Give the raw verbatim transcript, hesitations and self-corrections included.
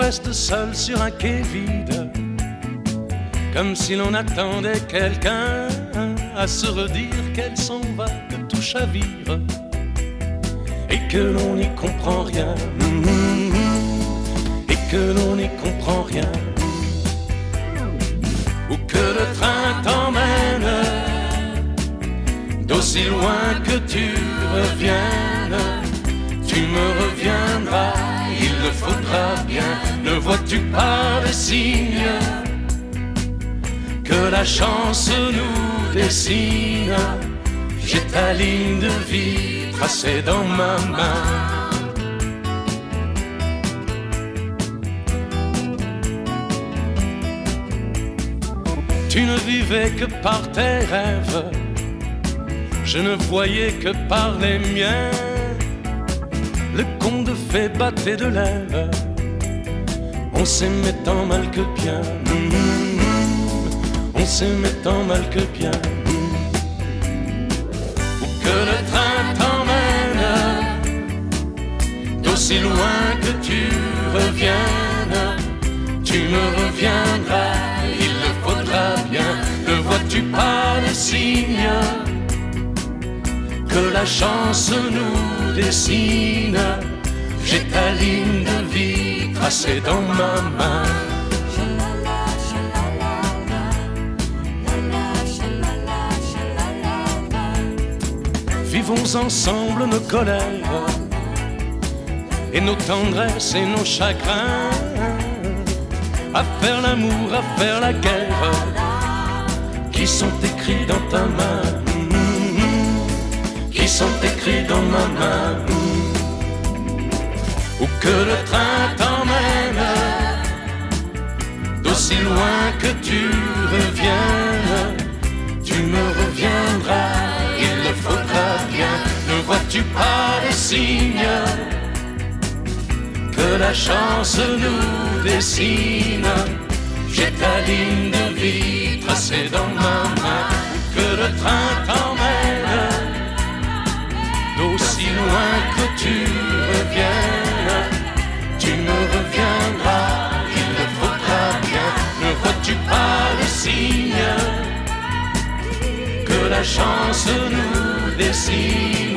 reste seul sur un quai vide, comme si l'on attendait quelqu'un à se redire qu'elle s'en va, que tout chavire et que l'on n'y comprend rien, et que l'on n'y comprend rien, ou que le train t'emmène d'aussi loin que tu reviennes. Tu me reviendras, il le faudra bien. Ne vois-tu pas les signes que la chance nous dessine? J'ai ta ligne de vie tracée dans ma main. Tu ne vivais que par tes rêves, je ne voyais que par les miens. Le conte de fées battait de l'aile, on s'aimait tant mal que bien, on s'aimait tant mal que bien. Où que le train t'emmène, d'aussi loin que tu reviennes, tu me reviendras, il le faudra bien. Ne vois-tu pas les signes que la chance nous dessine? J'ai ta ligne de vie tracée dans ma main. Vivons ensemble nos colères et nos tendresses et nos chagrins, à faire l'amour, à faire la guerre, qui sont écrits dans ta main, qui sont écrits dans ma main. Où que le train t'emmène, d'aussi loin que tu reviennes, tu me reviendras, il le faudra bien. Ne vois-tu pas les signes que la chance nous dessine? J'ai ta ligne de vie tracée dans ma main. Où que le train t'emmène, d'aussi loin que tu reviennes, tu me reviendras, il le faudra bien. Ne vois-tu pas les signes que la chance nous dessine?